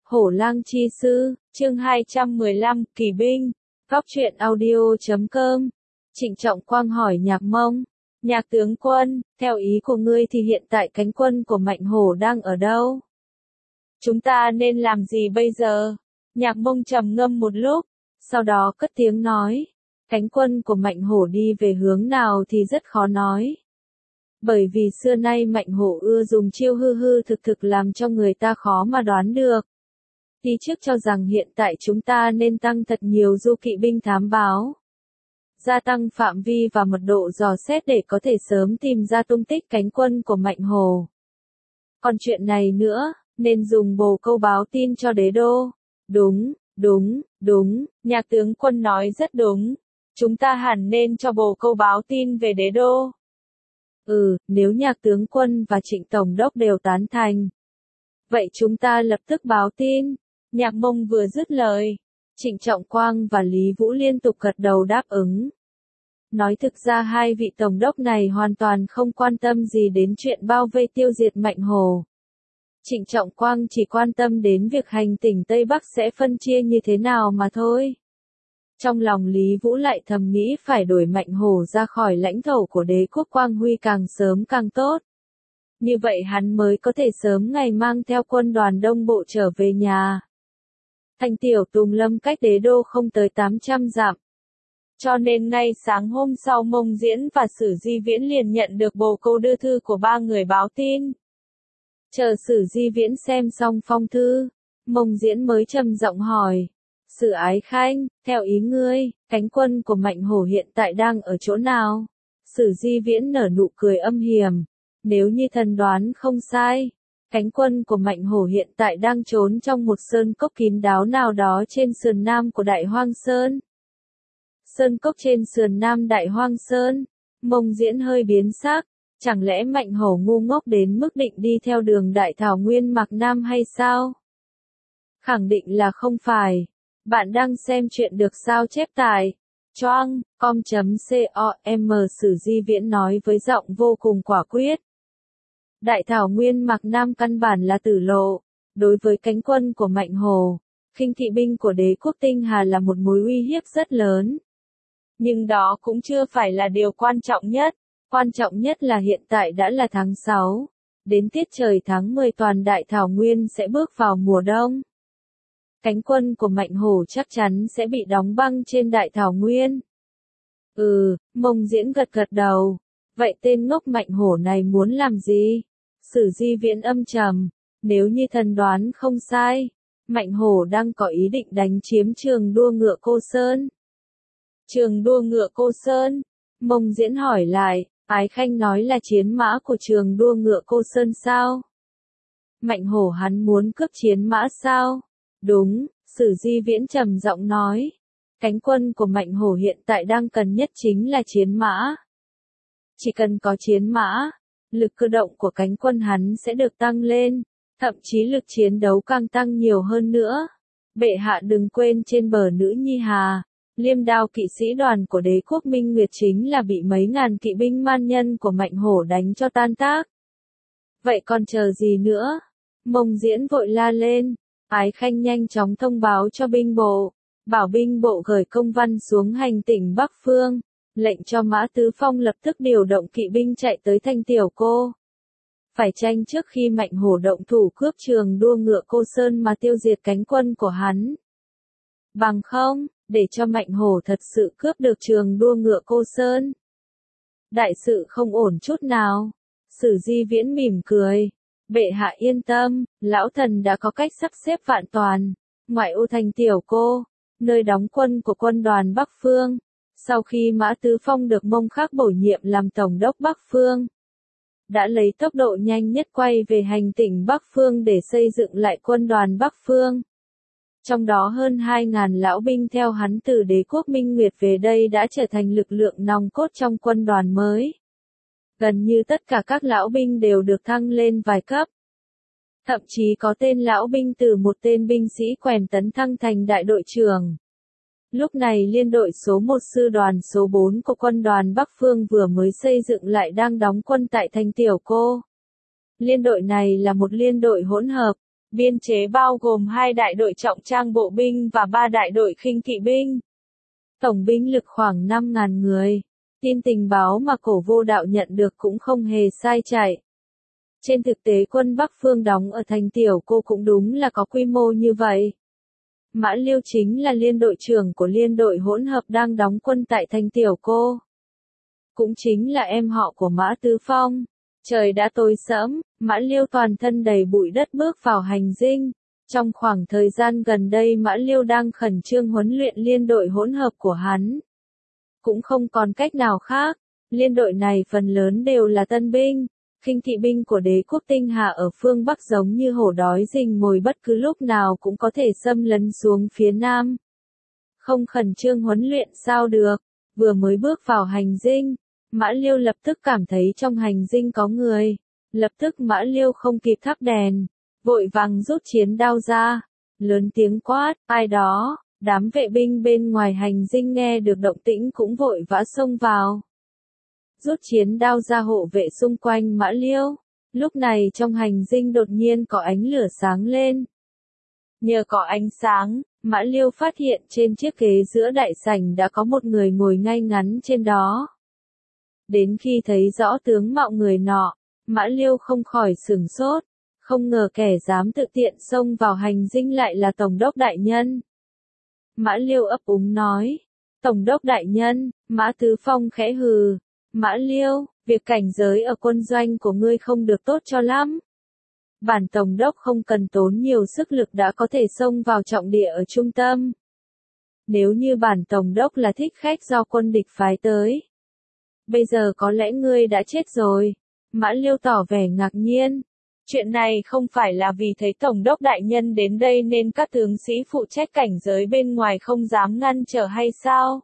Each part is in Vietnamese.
Hổ lang chi sư, chương 215, kỳ binh. Góc truyện audio.com. Trịnh Trọng Quang hỏi Nhạc Mông. Nhạc tướng quân, theo ý của ngươi thì hiện tại cánh quân của Mạnh Hổ đang ở đâu? Chúng ta nên làm gì bây giờ? Nhạc Mông trầm ngâm một lúc, sau đó cất tiếng nói. Cánh quân của Mạnh Hổ đi về hướng nào thì rất khó nói. Bởi vì xưa nay Mạnh Hổ ưa dùng chiêu hư hư thực thực làm cho người ta khó mà đoán được. Đi trước cho rằng hiện tại chúng ta nên tăng thật nhiều du kỵ binh thám báo. Gia tăng phạm vi và mật độ dò xét để có thể sớm tìm ra tung tích cánh quân của Mạnh Hổ. Còn chuyện này nữa, nên dùng bồ câu báo tin cho đế đô. Đúng, Nhạc tướng quân nói rất đúng. Chúng ta hẳn nên cho bồ câu báo tin về đế đô. Nếu Nhạc tướng quân và Trịnh Tổng đốc đều tán thành. Vậy chúng ta lập tức báo tin. Nhạc Mông vừa dứt lời, Trịnh Trọng Quang và Lý Vũ liên tục gật đầu đáp ứng. Nói thực ra hai vị tổng đốc này hoàn toàn không quan tâm gì đến chuyện bao vây tiêu diệt Mạnh Hổ. Trịnh Trọng Quang chỉ quan tâm đến việc hành tỉnh Tây Bắc sẽ phân chia như thế nào mà thôi. Trong lòng Lý Vũ lại thầm nghĩ phải đuổi Mạnh Hổ ra khỏi lãnh thổ của đế quốc Quang Huy càng sớm càng tốt. Như vậy hắn mới có thể sớm ngày mang theo quân đoàn đông bộ trở về nhà. Thành Tiểu Tùng Lâm cách đế đô không tới 800 dặm. Cho nên ngay sáng hôm sau Mông Diễn và Sử Di Viễn liền nhận được bồ câu đưa thư của ba người báo tin. Chờ Sử Di Viễn xem xong phong thư, Mông Diễn mới trầm giọng hỏi. Sử Ái Khanh, theo ý ngươi, cánh quân của Mạnh Hổ hiện tại đang ở chỗ nào? Sử Di Viễn nở nụ cười âm hiểm. Nếu như thần đoán không sai, cánh quân của Mạnh Hổ hiện tại đang trốn trong một sơn cốc kín đáo nào đó trên sườn nam của Đại Hoang Sơn. Sơn cốc trên sườn nam Đại Hoang Sơn. Mông Diễn hơi biến sắc. Chẳng lẽ Mạnh Hổ ngu ngốc đến mức định đi theo đường Đại Thảo Nguyên Mạc Nam hay sao? Khẳng định là không phải. Bạn đang xem chuyện được sao chép tại choang.com. Sử Di Viễn nói với giọng vô cùng quả quyết. Đại Thảo Nguyên Mạc Nam căn bản là tử lộ. Đối với cánh quân của Mạnh Hổ, khinh thị binh của đế quốc Tinh Hà là một mối uy hiếp rất lớn. Nhưng đó cũng chưa phải là điều quan trọng nhất. Quan trọng nhất là hiện tại đã là tháng 6. Đến tiết trời tháng 10 toàn Đại Thảo Nguyên sẽ bước vào mùa đông. Cánh quân của Mạnh Hổ chắc chắn sẽ bị đóng băng trên Đại Thảo Nguyên. Mông Diễn gật đầu. Vậy tên ngốc Mạnh Hổ này muốn làm gì? Sử Di Viễn âm trầm. Nếu như thần đoán không sai, Mạnh Hổ đang có ý định đánh chiếm trường đua ngựa Cô Sơn. Trường đua ngựa Cô Sơn? Mông Diễn hỏi lại. Ái Khanh nói là chiến mã của trường đua ngựa Cô Sơn sao? Mạnh Hổ hắn muốn cướp chiến mã sao? Đúng, Sử Di Viễn trầm giọng nói. Cánh quân của Mạnh Hổ hiện tại đang cần nhất chính là chiến mã. Chỉ cần có chiến mã, lực cơ động của cánh quân hắn sẽ được tăng lên, thậm chí lực chiến đấu càng tăng nhiều hơn nữa. Bệ hạ đừng quên trên bờ Nữ Nhi Hà, Liêm Đao kỵ sĩ đoàn của đế quốc Minh Nguyệt chính là bị mấy ngàn kỵ binh man nhân của Mạnh Hổ đánh cho tan tác. Vậy còn chờ gì nữa? Mông Diễn vội la lên. Ái Khanh nhanh chóng thông báo cho binh bộ, bảo binh bộ gửi công văn xuống hành tỉnh Bắc Phương, lệnh cho Mã Tứ Phong lập tức điều động kỵ binh chạy tới Thanh Tiểu Cô. Phải tranh trước khi Mạnh Hổ động thủ cướp trường đua ngựa Cô Sơn mà tiêu diệt cánh quân của hắn. Bằng không, để cho Mạnh Hổ thật sự cướp được trường đua ngựa Cô Sơn. Đại sự không ổn chút nào. Sử Di Viễn mỉm cười. Bệ hạ yên tâm, lão thần đã có cách sắp xếp vạn toàn. Ngoại ô Thanh Tiểu Cô, nơi đóng quân của quân đoàn Bắc Phương. Sau khi Mã Tứ Phong được Mông Khắc bổ nhiệm làm Tổng đốc Bắc Phương, đã lấy tốc độ nhanh nhất quay về hành tỉnh Bắc Phương để xây dựng lại quân đoàn Bắc Phương. Trong đó hơn 2.000 lão binh theo hắn từ đế quốc Minh Nguyệt về đây đã trở thành lực lượng nòng cốt trong quân đoàn mới. Gần như tất cả các lão binh đều được thăng lên vài cấp. Thậm chí có tên lão binh từ một tên binh sĩ quèn tấn thăng thành đại đội trưởng. Lúc này liên đội số 1 sư đoàn số 4 của quân đoàn Bắc Phương vừa mới xây dựng lại đang đóng quân tại Thanh Tiểu Cô. Liên đội này là một liên đội hỗn hợp, biên chế bao gồm 2 đại đội trọng trang bộ binh và 3 đại đội khinh kỵ binh. Tổng binh lực khoảng 5.000 người. Tin tình báo mà Cổ Vô Đạo nhận được cũng không hề sai chạy. Trên thực tế quân Bắc Phương đóng ở thành Tiểu Cô cũng đúng là có quy mô như vậy. Mã Liêu chính là liên đội trưởng của liên đội hỗn hợp đang đóng quân tại thành Tiểu Cô. Cũng chính là em họ của Mã Tứ Phong. Trời đã tối sẫm, Mã Liêu toàn thân đầy bụi đất bước vào hành dinh. Trong khoảng thời gian gần đây Mã Liêu đang khẩn trương huấn luyện liên đội hỗn hợp của hắn. Cũng không còn cách nào khác, liên đội này phần lớn đều là tân binh. Khinh kỵ binh của đế quốc Tinh Hà ở phương Bắc giống như hổ đói rình mồi, bất cứ lúc nào cũng có thể xâm lấn xuống phía Nam. Không khẩn trương huấn luyện sao được, vừa mới bước vào hành dinh, Mã Liêu lập tức cảm thấy trong hành dinh có người. Lập tức Mã Liêu không kịp thắp đèn, vội vàng rút chiến đao ra, lớn tiếng quát, ai đó. Đám vệ binh bên ngoài hành dinh nghe được động tĩnh cũng vội vã xông vào. Rút chiến đao ra hộ vệ xung quanh Mã Liêu. Lúc này trong hành dinh đột nhiên có ánh lửa sáng lên. Nhờ có ánh sáng, Mã Liêu phát hiện trên chiếc ghế giữa đại sảnh đã có một người ngồi ngay ngắn trên đó. Đến khi thấy rõ tướng mạo người nọ, Mã Liêu không khỏi sửng sốt. Không ngờ kẻ dám tự tiện xông vào hành dinh lại là Tổng đốc đại nhân. Mã Liêu ấp úng nói. Tổng đốc đại nhân, Mã Tứ Phong khẽ hừ. Mã Liêu, việc cảnh giới ở quân doanh của ngươi không được tốt cho lắm. Bản Tổng đốc không cần tốn nhiều sức lực đã có thể xông vào trọng địa ở trung tâm. Nếu như bản Tổng đốc là thích khách do quân địch phái tới. Bây giờ có lẽ ngươi đã chết rồi. Mã Liêu tỏ vẻ ngạc nhiên. Chuyện này không phải là vì thấy Tổng đốc đại nhân đến đây nên các tướng sĩ phụ trách cảnh giới bên ngoài không dám ngăn trở hay sao?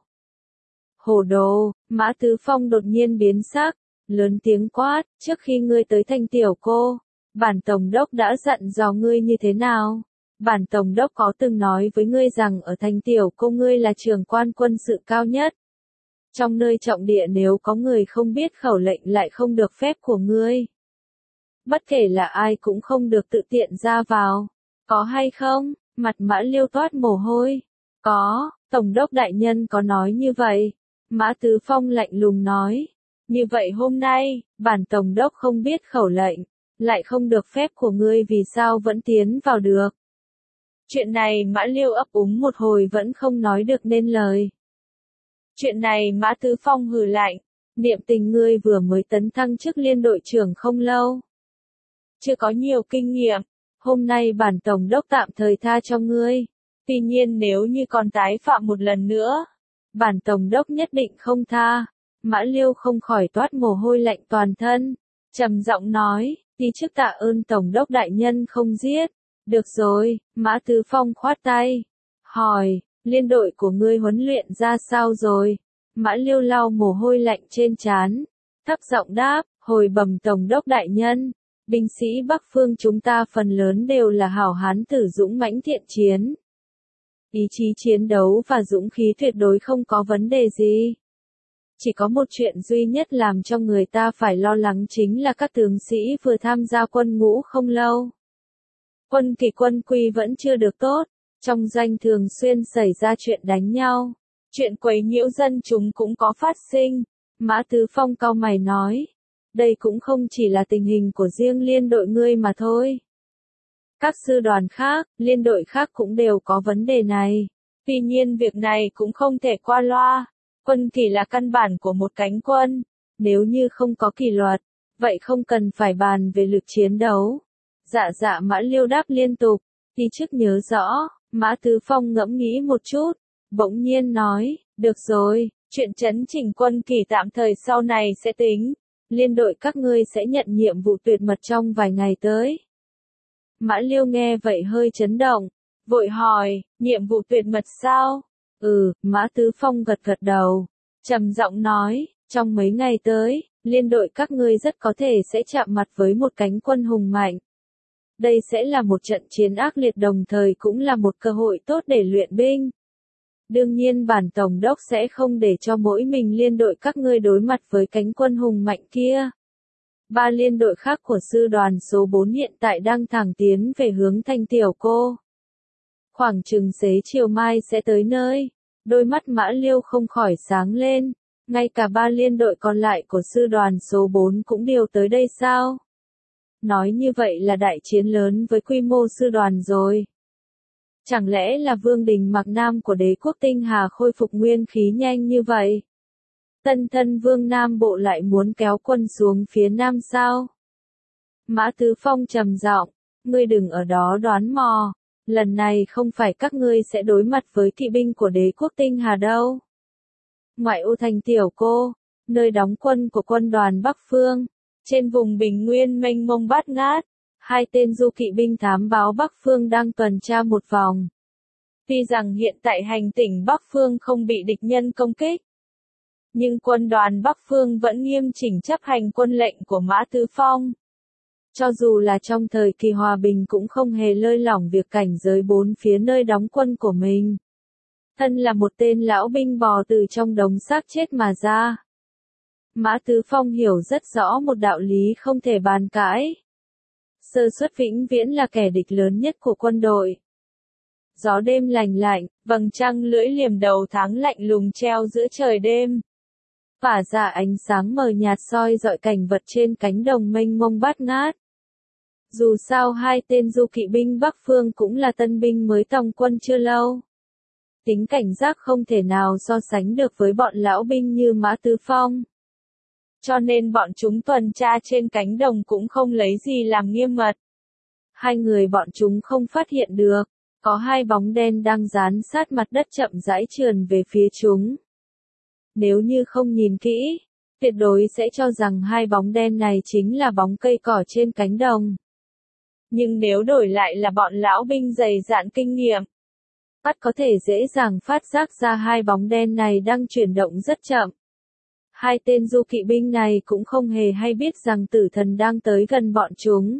Hồ đồ, Mã Tứ Phong đột nhiên biến sắc, lớn tiếng quát, trước khi ngươi tới thành Tiểu Cô, bản Tổng đốc đã dặn dò ngươi như thế nào? Bản Tổng đốc có từng nói với ngươi rằng ở thành Tiểu Cô ngươi là trưởng quan quân sự cao nhất. Trong nơi trọng địa nếu có người không biết khẩu lệnh lại không được phép của ngươi. Bất kể là ai cũng không được tự tiện ra vào. Có hay không? Mặt Mã Liêu toát mồ hôi. Có, Tổng đốc đại nhân có nói như vậy. Mã Tứ Phong lạnh lùng nói. Như vậy hôm nay, bản Tổng đốc không biết khẩu lệnh, lại không được phép của ngươi vì sao vẫn tiến vào được. Chuyện này Mã Liêu ấp úng một hồi vẫn không nói được nên lời. Chuyện này Mã Tứ Phong hừ lạnh. Niệm Tình ngươi vừa mới tấn thăng chức liên đội trưởng không lâu. Chưa có nhiều kinh nghiệm, hôm nay bản Tổng đốc tạm thời tha cho ngươi. Tuy nhiên nếu như còn tái phạm một lần nữa, bản Tổng đốc nhất định không tha. Mã Liêu không khỏi toát mồ hôi lạnh toàn thân, trầm giọng nói, đi trước tạ ơn Tổng đốc đại nhân không giết. Được rồi, Mã Tứ Phong khoát tay, hỏi, liên đội của ngươi huấn luyện ra sao rồi? Mã Liêu lau mồ hôi lạnh trên trán, thấp giọng đáp, hồi bẩm Tổng đốc đại nhân. Binh sĩ Bắc Phương chúng ta phần lớn đều là hảo hán tử dũng mãnh thiện chiến. Ý chí chiến đấu và dũng khí tuyệt đối không có vấn đề gì. Chỉ có một chuyện duy nhất làm cho người ta phải lo lắng chính là các tướng sĩ vừa tham gia quân ngũ không lâu. Quân kỷ quân quy vẫn chưa được tốt, trong doanh thường xuyên xảy ra chuyện đánh nhau. Chuyện quấy nhiễu dân chúng cũng có phát sinh. Mã Tứ Phong cau mày nói. Đây cũng không chỉ là tình hình của riêng liên đội ngươi mà thôi. Các sư đoàn khác, liên đội khác cũng đều có vấn đề này. Tuy nhiên việc này cũng không thể qua loa. Quân kỷ là căn bản của một cánh quân. Nếu như không có kỷ luật, vậy không cần phải bàn về lực chiến đấu. Dạ Mã Liêu đáp liên tục. Đi trước nhớ rõ, Mã Tứ Phong ngẫm nghĩ một chút. Bỗng nhiên nói, được rồi, chuyện chấn chỉnh quân kỷ tạm thời sau này sẽ tính. Liên đội các ngươi sẽ nhận nhiệm vụ tuyệt mật trong vài ngày tới. Mã Liêu nghe vậy hơi chấn động, vội hỏi, nhiệm vụ tuyệt mật sao? Mã Tứ Phong gật đầu, trầm giọng nói, trong mấy ngày tới, liên đội các ngươi rất có thể sẽ chạm mặt với một cánh quân hùng mạnh. Đây sẽ là một trận chiến ác liệt đồng thời cũng là một cơ hội tốt để luyện binh. Đương nhiên bản Tổng đốc sẽ không để cho mỗi mình liên đội các ngươi đối mặt với cánh quân hùng mạnh kia. Ba liên đội khác của sư đoàn số 4 hiện tại đang thẳng tiến về hướng Thanh Tiểu Cô. Khoảng chừng xế chiều mai sẽ tới nơi. Đôi mắt Mã Liêu không khỏi sáng lên. Ngay cả ba liên đội còn lại của sư đoàn số 4 cũng đều tới đây sao? Nói như vậy là đại chiến lớn với quy mô sư đoàn rồi. Chẳng lẽ là Vương Đình Mạc Nam của đế quốc Tinh Hà khôi phục nguyên khí nhanh như vậy? Tân thân Vương Nam Bộ lại muốn kéo quân xuống phía Nam sao? Mã Tứ Phong trầm giọng, ngươi đừng ở đó đoán mò. Lần này không phải các ngươi sẽ đối mặt với kỵ binh của đế quốc Tinh Hà đâu. Ngoại ô Thanh Tiểu Cô, nơi đóng quân của quân đoàn Bắc Phương, trên vùng bình nguyên mênh mông bát ngát, hai tên du kỵ binh thám báo Bắc Phương đang tuần tra một vòng. Tuy rằng hiện tại hành tỉnh Bắc Phương không bị địch nhân công kích, nhưng quân đoàn Bắc Phương vẫn nghiêm chỉnh chấp hành quân lệnh của Mã Tứ Phong. Cho dù là trong thời kỳ hòa bình cũng không hề lơi lỏng việc cảnh giới bốn phía nơi đóng quân của mình. Thân là một tên lão binh bò từ trong đống xác chết mà ra. Mã Tứ Phong hiểu rất rõ một đạo lý không thể bàn cãi. Sơ suất vĩnh viễn là kẻ địch lớn nhất của quân đội. Gió đêm lành lạnh, vầng trăng lưỡi liềm đầu tháng lạnh lùng treo giữa trời đêm. Phả ra ánh sáng mờ nhạt soi dọi cảnh vật trên cánh đồng mênh mông bát ngát. Dù sao hai tên du kỵ binh Bắc Phương cũng là tân binh mới tòng quân chưa lâu. Tính cảnh giác không thể nào so sánh được với bọn lão binh như Mã Tứ Phong. Cho nên bọn chúng tuần tra trên cánh đồng cũng không lấy gì làm nghiêm mật. Hai người bọn chúng không phát hiện được, có hai bóng đen đang dán sát mặt đất chậm rãi trườn về phía chúng. Nếu như không nhìn kỹ, tuyệt đối sẽ cho rằng hai bóng đen này chính là bóng cây cỏ trên cánh đồng. Nhưng nếu đổi lại là bọn lão binh dày dạn kinh nghiệm, mắt có thể dễ dàng phát giác ra hai bóng đen này đang chuyển động rất chậm. Hai tên du kỵ binh này cũng không hề hay biết rằng tử thần đang tới gần bọn chúng.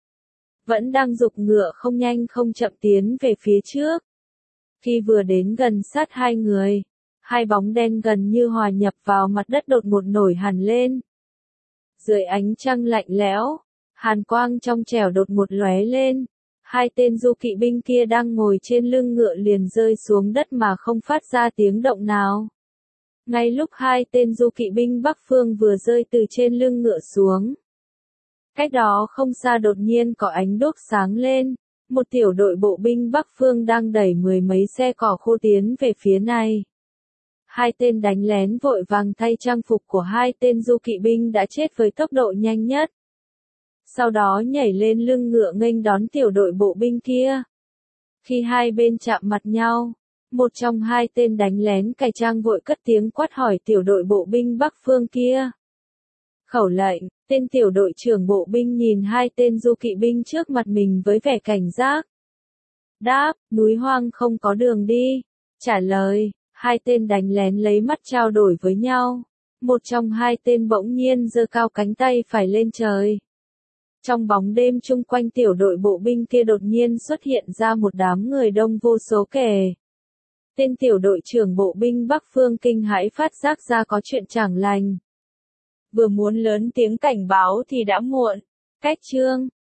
Vẫn đang giục ngựa không nhanh không chậm tiến về phía trước. Khi vừa đến gần sát hai người, hai bóng đen gần như hòa nhập vào mặt đất đột ngột nổi hẳn lên. Dưới ánh trăng lạnh lẽo, hàn quang trong trẻo đột ngột lóe lên. Hai tên du kỵ binh kia đang ngồi trên lưng ngựa liền rơi xuống đất mà không phát ra tiếng động nào. Ngay lúc hai tên du kỵ binh Bắc Phương vừa rơi từ trên lưng ngựa xuống, cách đó không xa đột nhiên có ánh đuốc sáng lên, một tiểu đội bộ binh Bắc Phương đang đẩy mười mấy xe cỏ khô tiến về phía này. Hai tên đánh lén vội vàng thay trang phục của hai tên du kỵ binh đã chết với tốc độ nhanh nhất. Sau đó nhảy lên lưng ngựa nghênh đón tiểu đội bộ binh kia. Khi hai bên chạm mặt nhau, một trong hai tên đánh lén cải trang vội cất tiếng quát hỏi tiểu đội bộ binh Bắc Phương kia. Khẩu lệnh, tên tiểu đội trưởng bộ binh nhìn hai tên du kỵ binh trước mặt mình với vẻ cảnh giác. Đáp, núi hoang không có đường đi. Trả lời, hai tên đánh lén lấy mắt trao đổi với nhau. Một trong hai tên bỗng nhiên giơ cao cánh tay phải lên trời. Trong bóng đêm chung quanh tiểu đội bộ binh kia đột nhiên xuất hiện ra một đám người đông vô số kể. Tên tiểu đội trưởng bộ binh Bắc Phương kinh hãi phát giác ra có chuyện chẳng lành. Vừa muốn lớn tiếng cảnh báo thì đã muộn. Cách chương